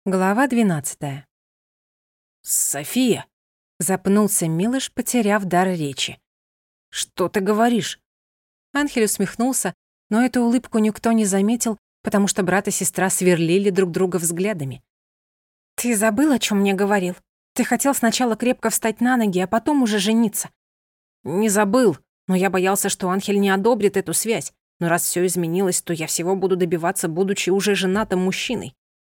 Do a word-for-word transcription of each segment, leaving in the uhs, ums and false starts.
Глава двенадцатая. «София!» — запнулся Милош, потеряв дар речи. «Что ты говоришь?» Анхель усмехнулся, но эту улыбку никто не заметил, потому что брат и сестра сверлили друг друга взглядами. «Ты забыл, о чем мне говорил? Ты хотел сначала крепко встать на ноги, а потом уже жениться». «Не забыл, но я боялся, что Анхель не одобрит эту связь. Но раз все изменилось, то я всего буду добиваться, будучи уже женатым мужчиной».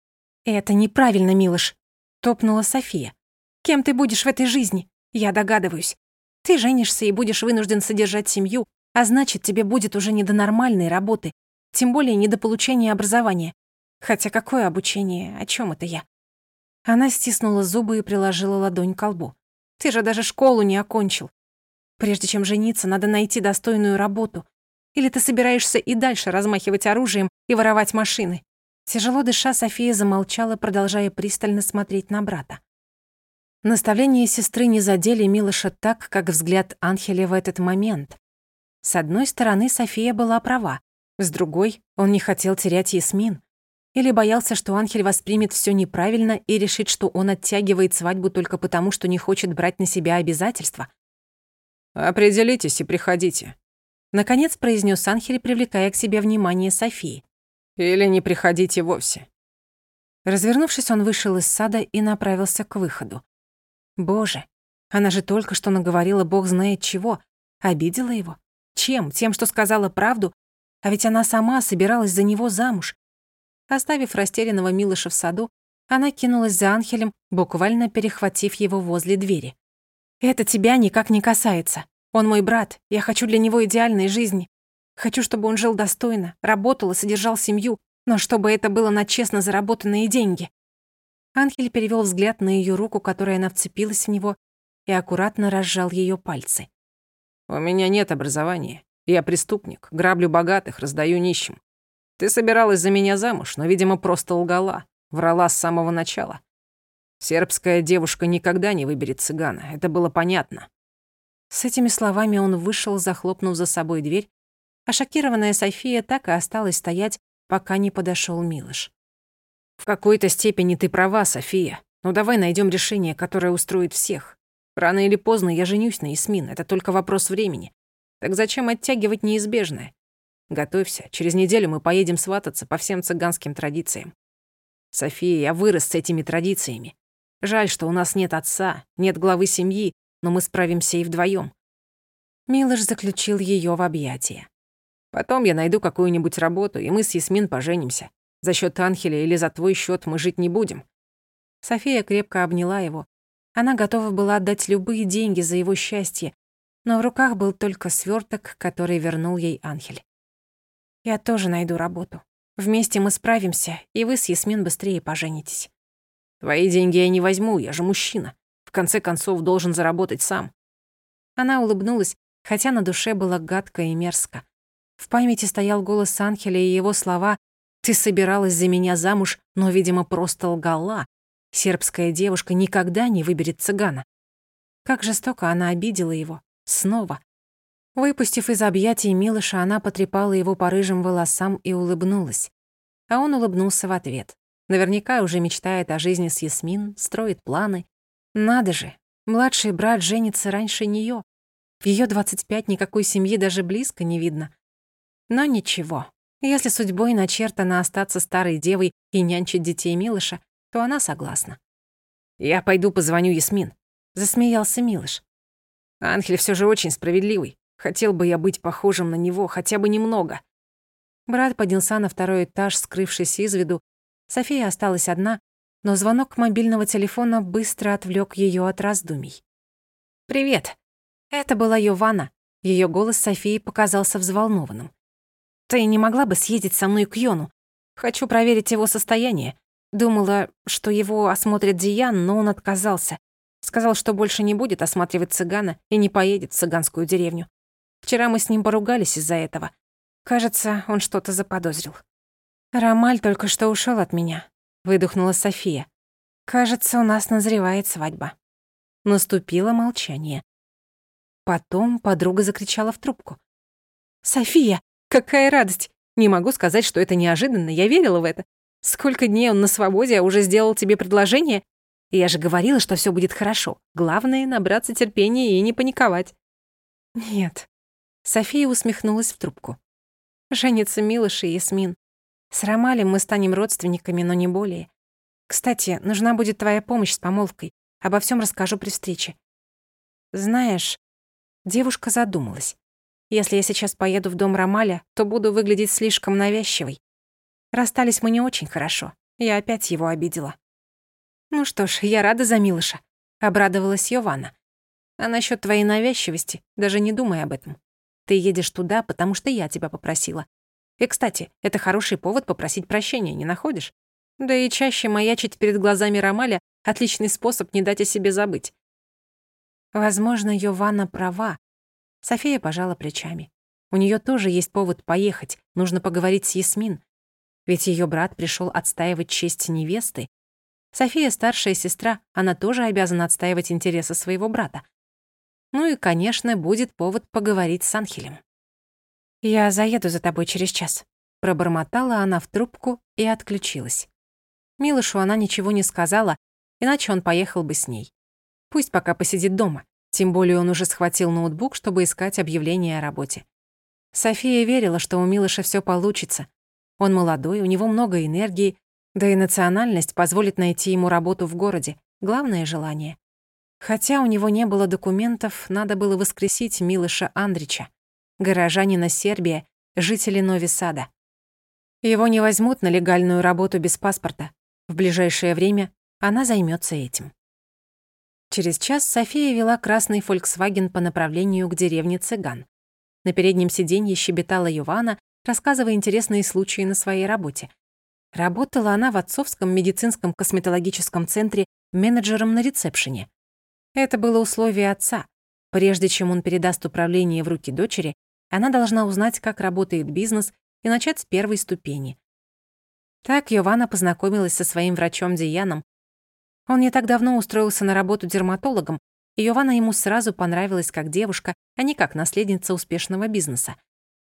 «Это неправильно, Милош», — топнула София. «Кем ты будешь в этой жизни? Я догадываюсь. Ты женишься и будешь вынужден содержать семью, а значит, тебе будет уже не до нормальной работы, тем более не до получения образования. Хотя какое обучение? О чем это я?» Она стиснула зубы и приложила ладонь к колбу. «Ты же даже школу не окончил. Прежде чем жениться, надо найти достойную работу. Или ты собираешься и дальше размахивать оружием и воровать машины?» Тяжело дыша, София замолчала, продолжая пристально смотреть на брата. Наставления сестры не задели Милоша так, как взгляд Анхеля в этот момент. С одной стороны, София была права, с другой, он не хотел терять Ясмин. Или боялся, что Анхель воспримет все неправильно и решит, что он оттягивает свадьбу только потому, что не хочет брать на себя обязательства. «Определитесь и приходите», — наконец произнес Анхель, привлекая к себе внимание Софии. «Или не приходите вовсе». Развернувшись, он вышел из сада и направился к выходу. Боже, она же только что наговорила бог знает чего. Обидела его? Чем? Тем, что сказала правду? А ведь она сама собиралась за него замуж. Оставив растерянного Милоша в саду, она кинулась за Анхелем, буквально перехватив его возле двери. «Это тебя никак не касается. Он мой брат, я хочу для него идеальной жизни. Хочу, чтобы он жил достойно, работал и содержал семью, но чтобы это было на честно заработанные деньги». Анхель перевел взгляд на ее руку, которая она вцепилась в него, и аккуратно разжал ее пальцы. «У меня нет образования. Я преступник, граблю богатых, раздаю нищим. Ты собиралась за меня замуж, но, видимо, просто лгала, врала с самого начала. Сербская девушка никогда не выберет цыгана, это было понятно». С этими словами он вышел, захлопнув за собой дверь, а шокированная София так и осталась стоять, пока не подошел Милош. «В какой-то степени ты права, София. Но давай найдем решение, которое устроит всех. Рано или поздно я женюсь на Ясмин, это только вопрос времени. Так зачем оттягивать неизбежное? Готовься, через неделю мы поедем свататься по всем цыганским традициям. София, я вырос с этими традициями. Жаль, что у нас нет отца, нет главы семьи, но мы справимся и вдвоем. Милош заключил ее в объятия. Потом я найду какую-нибудь работу, и мы с Ясмин поженимся. За счет Анхеля или за твой счет мы жить не будем». София крепко обняла его. Она готова была отдать любые деньги за его счастье, но в руках был только сверток, который вернул ей Анхель. «Я тоже найду работу. Вместе мы справимся, и вы с Ясмин быстрее поженитесь». «Твои деньги я не возьму, я же мужчина. В конце концов, должен заработать сам». Она улыбнулась, хотя на душе было гадко и мерзко. В памяти стоял голос Анхеля и его слова: «Ты собиралась за меня замуж, но, видимо, просто лгала. Сербская девушка никогда не выберет цыгана». Как жестоко она обидела его. Снова. Выпустив из объятий Милоша, она потрепала его по рыжим волосам и улыбнулась. А он улыбнулся в ответ. Наверняка уже мечтает о жизни с Ясмин, строит планы. Надо же, младший брат женится раньше неё. В её двадцать пять никакой семьи даже близко не видно. Но ничего. Если судьбой начертано остаться старой девой и нянчить детей Милоша, то она согласна. «Я пойду позвоню Ясмин», — засмеялся Милош. «Анхель всё же очень справедливый. Хотел бы я быть похожим на него хотя бы немного». Брат поднялся на второй этаж, скрывшись из виду. София осталась одна, но звонок мобильного телефона быстро отвлёк её от раздумий. «Привет». Это была Йована. Её голос Софии показался взволнованным. «Ты не могла бы съездить со мной к Йону? Хочу проверить его состояние. Думала, что его осмотрит Диан, но он отказался. Сказал, что больше не будет осматривать цыгана и не поедет в цыганскую деревню. Вчера мы с ним поругались из-за этого. Кажется, он что-то заподозрил». «Ромаль только что ушёл от меня», — выдохнула София. «Кажется, у нас назревает свадьба». Наступило молчание. Потом подруга закричала в трубку. «София, какая радость! Не могу сказать, что это неожиданно, я верила в это. Сколько дней он на свободе, а уже сделал тебе предложение? Я же говорила, что все будет хорошо. Главное — набраться терпения и не паниковать». «Нет». София усмехнулась в трубку. «Женится Милош и Ясмин. С Ромалем мы станем родственниками, но не более. Кстати, нужна будет твоя помощь с помолвкой. Обо всем расскажу при встрече». «Знаешь...» Девушка задумалась. «Если я сейчас поеду в дом Ромаля, то буду выглядеть слишком навязчивой. Расстались мы не очень хорошо. Я опять его обидела». «Ну что ж, я рада за Милоша», — обрадовалась Йована. «А насчет твоей навязчивости, даже не думай об этом. Ты едешь туда, потому что я тебя попросила. И, кстати, это хороший повод попросить прощения, не находишь? Да и чаще маячить перед глазами Ромаля — отличный способ не дать о себе забыть». Возможно, Йована права. София пожала плечами. У нее тоже есть повод поехать, нужно поговорить с Ясмин. Ведь ее брат пришел отстаивать честь невесты. София старшая сестра, она тоже обязана отстаивать интересы своего брата. Ну и, конечно, будет повод поговорить с Анхелем. «Я заеду за тобой через час», — пробормотала она в трубку и отключилась. Милошу она ничего не сказала, иначе он поехал бы с ней. Пусть пока посидит дома, тем более он уже схватил ноутбук, чтобы искать объявление о работе. София верила, что у Милоша все получится. Он молодой, у него много энергии, да и национальность позволит найти ему работу в городе. Главное — желание. Хотя у него не было документов, надо было воскресить Милоша Андрича, горожанина Сербия, жителя Нови Сада. Его не возьмут на легальную работу без паспорта. В ближайшее время она займется этим. Через час София вела красный Volkswagen по направлению к деревне Цыган. На переднем сиденье щебетала Йована, рассказывая интересные случаи на своей работе. Работала она в отцовском медицинском косметологическом центре менеджером на ресепшене. Это было условие отца. Прежде чем он передаст управление в руки дочери, она должна узнать, как работает бизнес, и начать с первой ступени. Так Йована познакомилась со своим врачом Дияном. Он не так давно устроился на работу дерматологом, и Йована ему сразу понравилась как девушка, а не как наследница успешного бизнеса.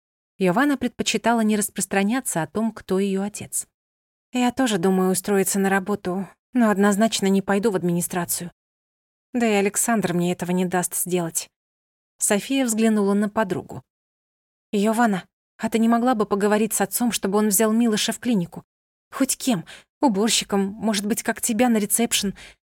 Йована предпочитала не распространяться о том, кто ее отец. «Я тоже думаю устроиться на работу, но однозначно не пойду в администрацию. Да и Александр мне этого не даст сделать». София взглянула на подругу. «Йована, а ты не могла бы поговорить с отцом, чтобы он взял Милоша в клинику? Хоть кем, уборщиком, может быть, как тебя на ресепшн.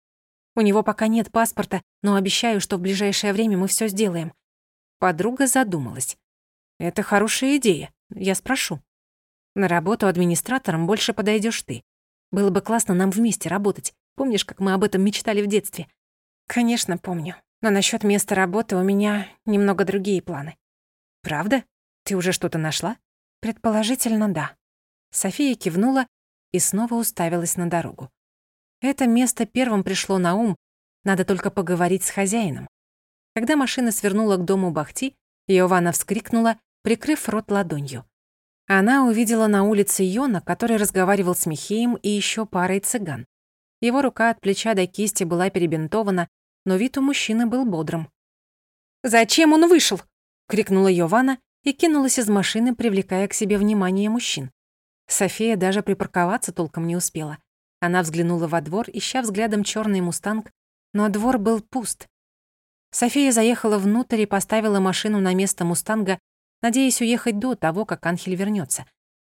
У него пока нет паспорта, но обещаю, что в ближайшее время мы все сделаем». Подруга задумалась. «Это хорошая идея, я спрошу. На работу администратором больше подойдешь ты. Было бы классно нам вместе работать. Помнишь, как мы об этом мечтали в детстве?» «Конечно, помню. Но насчет места работы у меня немного другие планы». «Правда? Ты уже что-то нашла?» «Предположительно, да». София кивнула и снова уставилась на дорогу. Это место первым пришло на ум, надо только поговорить с хозяином. Когда машина свернула к дому Бахти, Йована вскрикнула, прикрыв рот ладонью. Она увидела на улице Йона, который разговаривал с Михеем и еще парой цыган. Его рука от плеча до кисти была перебинтована, но вид у мужчины был бодрым. «Зачем он вышел?» — крикнула Йована и кинулась из машины, привлекая к себе внимание мужчин. София даже припарковаться толком не успела. Она взглянула во двор, ища взглядом черный мустанг, но двор был пуст. София заехала внутрь и поставила машину на место мустанга, надеясь уехать до того, как Анхель вернется.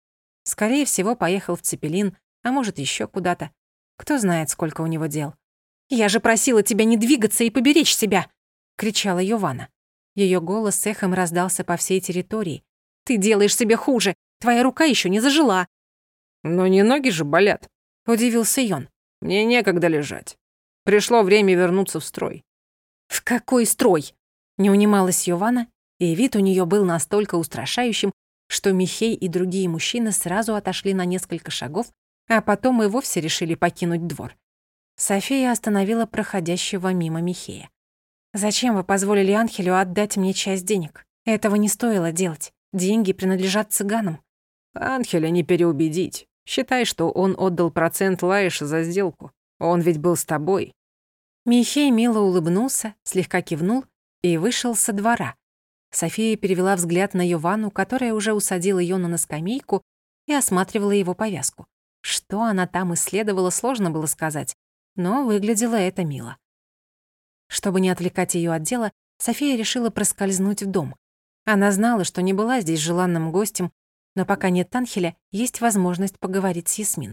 Скорее всего, поехал в Цепелин, а может, еще куда-то. Кто знает, сколько у него дел. «Я же просила тебя не двигаться и поберечь себя!» — кричала Йована. Ее голос эхом раздался по всей территории. «Ты делаешь себе хуже! Твоя рука еще не зажила!» «Но не ноги же болят», — удивился Йон. «Мне некогда лежать. Пришло время вернуться в строй». «В какой строй?» — не унималась Йована, и вид у нее был настолько устрашающим, что Михей и другие мужчины сразу отошли на несколько шагов, а потом и вовсе решили покинуть двор. София остановила проходящего мимо Михея. «Зачем вы позволили Анхелю отдать мне часть денег? Этого не стоило делать. Деньги принадлежат цыганам». «Анхеля не переубедить. Считай, что он отдал процент Лаиша за сделку. Он ведь был с тобой». Михей мило улыбнулся, слегка кивнул и вышел со двора. София перевела взгляд на Йовану, которая уже усадила Йона на скамейку и осматривала его повязку. Что она там исследовала, сложно было сказать, но выглядело это мило. Чтобы не отвлекать её от дела, София решила проскользнуть в дом. Она знала, что не была здесь желанным гостем, но пока нет Анхеля, есть возможность поговорить с Ясмин.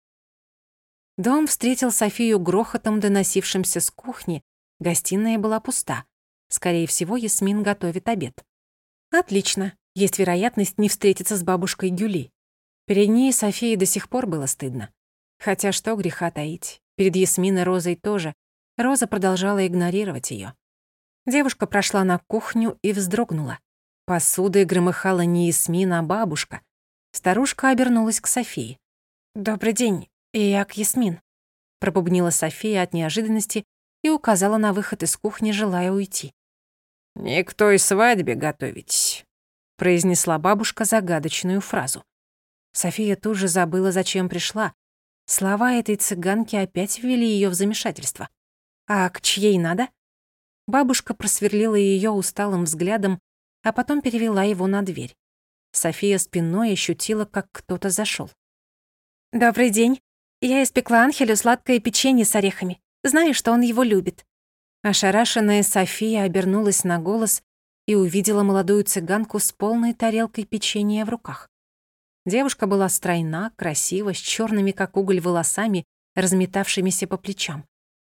Дом встретил Софию грохотом, доносившимся с кухни. Гостиная была пуста. Скорее всего, Ясмин готовит обед. Отлично. Есть вероятность не встретиться с бабушкой Гюли. Перед ней Софии до сих пор было стыдно. Хотя что греха таить. Перед Ясмин и Розой тоже. Роза продолжала игнорировать её. Девушка прошла на кухню и вздрогнула. Посудой громыхала не Ясмин, а бабушка. Старушка обернулась к Софии. «Добрый день, я к Ясмин», — пробубнила София от неожиданности и указала на выход из кухни, желая уйти. «Не к той свадьбе готовитесь», — произнесла бабушка загадочную фразу. София тут же забыла, зачем пришла. Слова этой цыганки опять ввели её в замешательство. «А к чьей надо?» Бабушка просверлила её усталым взглядом, а потом перевела его на дверь. София спиной ощутила, как кто-то зашёл. «Добрый день. Я испекла Анхелю сладкое печенье с орехами. Знаю, что он его любит». Ошарашенная София обернулась на голос и увидела молодую цыганку с полной тарелкой печенья в руках. Девушка была стройна, красива, с чёрными, как уголь, волосами, разметавшимися по плечам.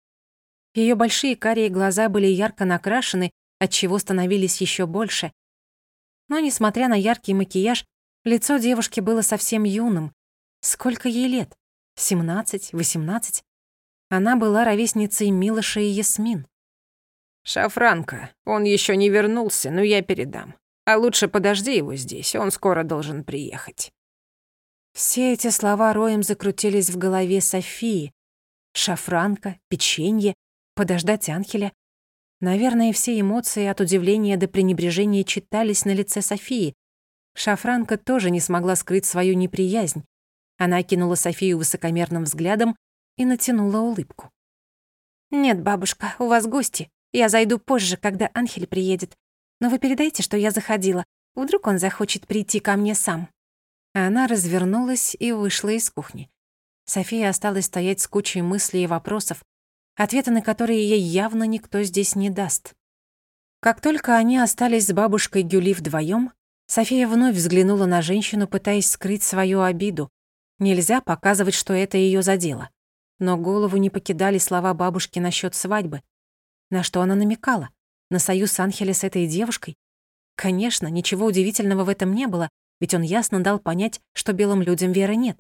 Её большие карие глаза были ярко накрашены, отчего становились ещё больше. Но, несмотря на яркий макияж, лицо девушки было совсем юным. Сколько ей лет? семнадцать, восемнадцать? Она была ровесницей Милоша и Ясмин. «Шафранка, он ещё не вернулся, но я передам. А лучше подожди его здесь, он скоро должен приехать». Все эти слова роем закрутились в голове Софии. Шафранка, печенье, подождать Анхеля. Наверное, все эмоции от удивления до пренебрежения читались на лице Софии. Шафранка тоже не смогла скрыть свою неприязнь. Она окинула Софию высокомерным взглядом и натянула улыбку. «Нет, бабушка, у вас гости. Я зайду позже, когда Анхель приедет. Но вы передайте, что я заходила. Вдруг он захочет прийти ко мне сам». Она развернулась и вышла из кухни. София осталась стоять с кучей мыслей и вопросов, ответы на которые ей явно никто здесь не даст. Как только они остались с бабушкой Гюли вдвоём, София вновь взглянула на женщину, пытаясь скрыть свою обиду. Нельзя показывать, что это её задело. Но голову не покидали слова бабушки насчёт свадьбы. На что она намекала? На союз Анхеля с этой девушкой? Конечно, ничего удивительного в этом не было, ведь он ясно дал понять, что белым людям веры нет.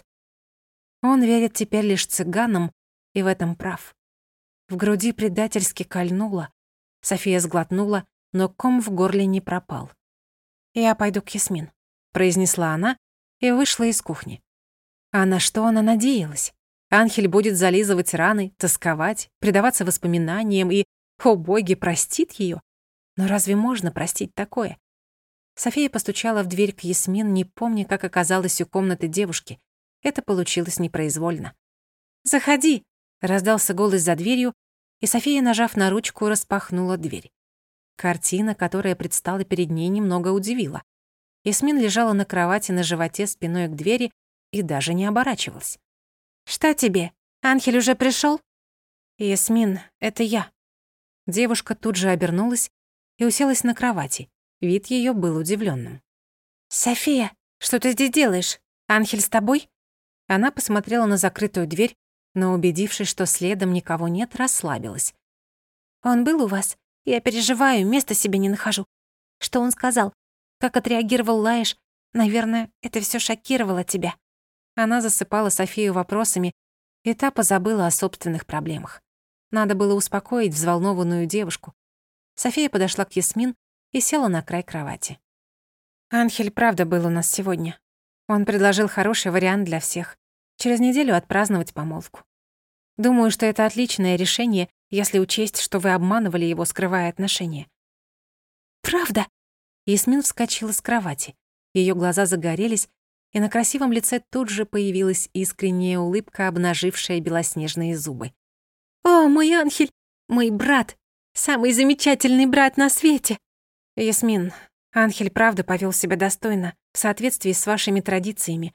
Он верит теперь лишь цыганам, и в этом прав. В груди предательски кольнуло. София сглотнула, но ком в горле не пропал. «Я пойду к Ясмин», — произнесла она и вышла из кухни. А на что она надеялась? Анхель будет зализывать раны, тосковать, предаваться воспоминаниям и, о боги, простит её? Но разве можно простить такое? София постучала в дверь к Ясмин, не помня, как оказалась у комнаты девушки. Это получилось непроизвольно. «Заходи!» — раздался голос за дверью, и София, нажав на ручку, распахнула дверь. Картина, которая предстала перед ней, немного удивила. Ясмин лежала на кровати на животе спиной к двери и даже не оборачивалась. «Что тебе? Анхель уже пришёл?» «Ясмин, это я». Девушка тут же обернулась и уселась на кровати. Вид её был удивлённым. «София, что ты здесь делаешь? Анхель с тобой?» Она посмотрела на закрытую дверь, но, убедившись, что следом никого нет, расслабилась. «Он был у вас? Я переживаю, места себе не нахожу. Что он сказал? Как отреагировал Лаиш? Наверное, это всё шокировало тебя». Она засыпала Софию вопросами, и та позабыла о собственных проблемах. Надо было успокоить взволнованную девушку. София подошла к Ясмин и села на край кровати. «Анхель правда был у нас сегодня. Он предложил хороший вариант для всех. Через неделю отпраздновать помолвку. Думаю, что это отличное решение, если учесть, что вы обманывали его, скрывая отношения». «Правда?» Ясмин вскочила с кровати. Её глаза загорелись, и на красивом лице тут же появилась искренняя улыбка, обнажившая белоснежные зубы. «О, мой Анхель! Мой брат! Самый замечательный брат на свете!» «Ясмин, Анхель правда повёл себя достойно, в соответствии с вашими традициями.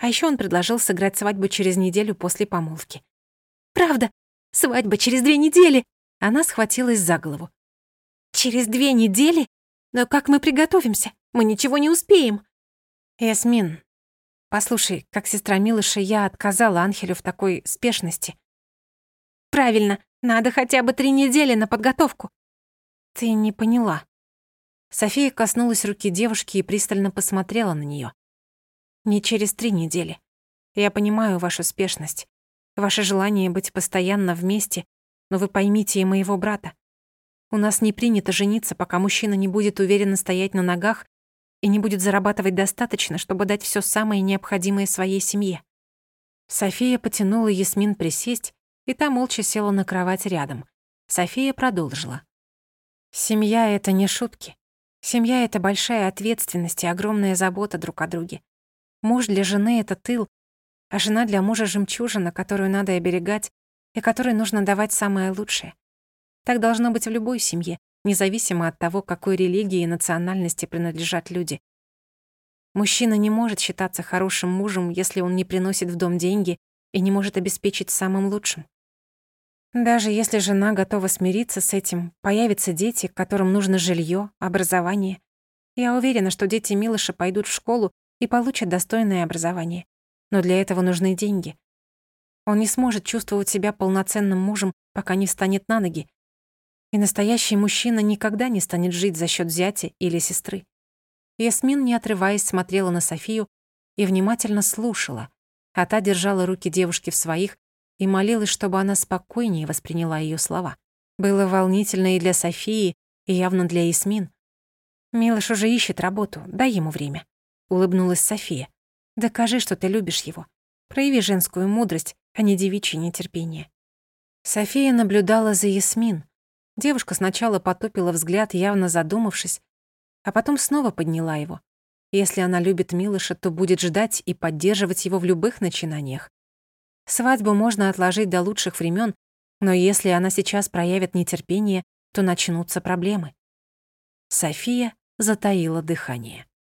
А еще он предложил сыграть свадьбу через неделю после помолвки. «Правда? Свадьба через две недели!» Она схватилась за голову. «Через две недели? Но как мы приготовимся? Мы ничего не успеем!» «Ясмин, послушай, как сестра Милыша, я отказала Анхелю в такой спешности». «Правильно, надо хотя бы три недели на подготовку». «Ты не поняла». София коснулась руки девушки и пристально посмотрела на неё. «Не через три недели. Я понимаю вашу спешность, ваше желание быть постоянно вместе, но вы поймите и моего брата. У нас не принято жениться, пока мужчина не будет уверенно стоять на ногах и не будет зарабатывать достаточно, чтобы дать всё самое необходимое своей семье». София потянула Ясмин присесть, и та молча села на кровать рядом. София продолжила. «Семья — это не шутки. Семья — это большая ответственность и огромная забота друг о друге. Муж для жены — это тыл, а жена для мужа — жемчужина, которую надо оберегать и которой нужно давать самое лучшее. Так должно быть в любой семье, независимо от того, какой религии и национальности принадлежат люди. Мужчина не может считаться хорошим мужем, если он не приносит в дом деньги и не может обеспечить самым лучшим. Даже если жена готова смириться с этим, появятся дети, которым нужно жилье, образование. Я уверена, что дети Милыша пойдут в школу и получат достойное образование. Но для этого нужны деньги. Он не сможет чувствовать себя полноценным мужем, пока не встанет на ноги. И настоящий мужчина никогда не станет жить за счет зятя или сестры. Ясмин, не отрываясь, смотрела на Софию и внимательно слушала, а та держала руки девушки в своих и молилась, чтобы она спокойнее восприняла её слова. Было волнительно и для Софии, и явно для Ясмин. «Милыш уже ищет работу, дай ему время», — улыбнулась София. «Докажи, что ты любишь его. Прояви женскую мудрость, а не девичье нетерпение». София наблюдала за Ясмин. Девушка сначала потупила взгляд, явно задумавшись, а потом снова подняла его. Если она любит Милыша, то будет ждать и поддерживать его в любых начинаниях. Свадьбу можно отложить до лучших времен, но если она сейчас проявит нетерпение, то начнутся проблемы. София затаила дыхание.